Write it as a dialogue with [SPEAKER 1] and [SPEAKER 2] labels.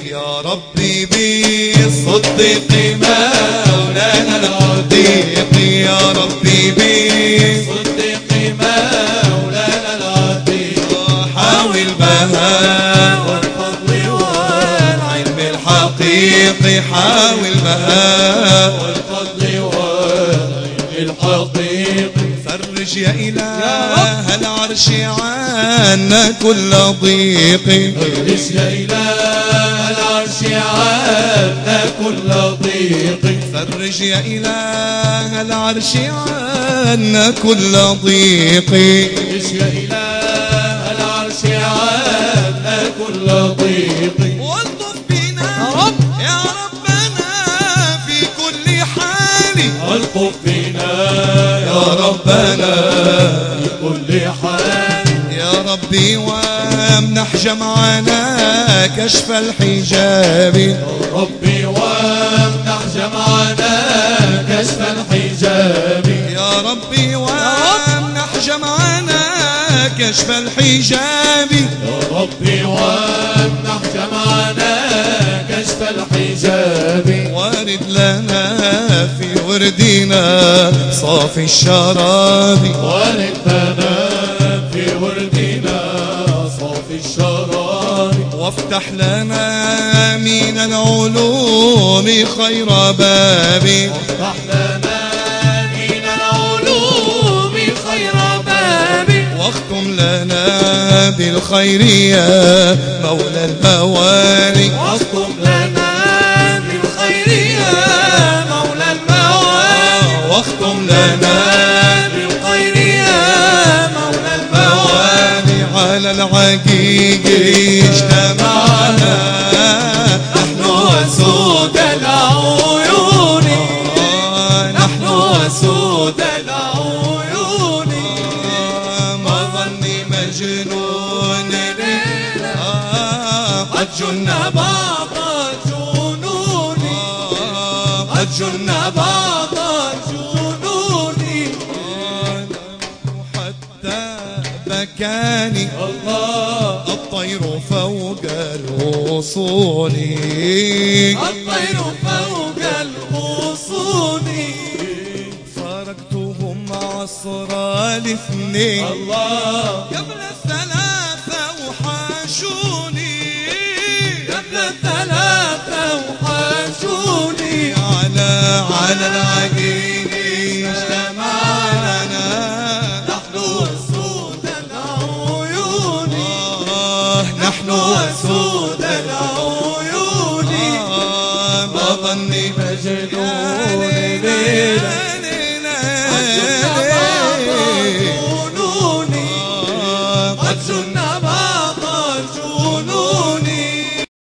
[SPEAKER 1] يا ربي بالصدق مولانا العتيق يا ربي بالصدق مولانا العتيق حاول بهاء والفضل والعلم الحقيقي حاول بهاء والفضل والعلم الحقيقي فرج يا إله العرش عنا كل ضيق فرج يا إله العرش عنا كل ضيق فرج يا إله العرش عنا كل ضيق فرج يا إله العرش عنا كل ضيق والطف بنا يا ربنا في كل حال والطف بنا يا ربنا في كل حال يا ربي وامنح جمعنا كشف الحجاب يا ربي وامنح جمعنا كشف الحجاب يا ربي وامنح جمعنا كشف الحجاب يا ربي وامنح جمعنا كشف الحجاب وارد لنا في وردنا صافي الشراب وارد لنا في وردنا صافي الشراب وافتح لنا من العلوم خير باب وافتح لنا من العلوم خير باب واختم لنا بالخير يا مولى الموالي واختم لنا بالخير يا مولى الموالي واختم لنا بالخير يا مولى الموالي على العقيق اجتمعنا نحن وسود العيون نحن وسود العيون ما ظني مجنون قد جن بعض الجنون قد جن بعض الجنون حتى بكاني الله الطير فوق الغصون الطير فوق الغصون فارقتهم عصر الاثنين الله قبل الثلاثة وحاشوني قبل الثلاثة وحاشوني على العقيق اجتمعنا نحن وسود العيون نحن وسود العيون ما ظني مجنون قد جن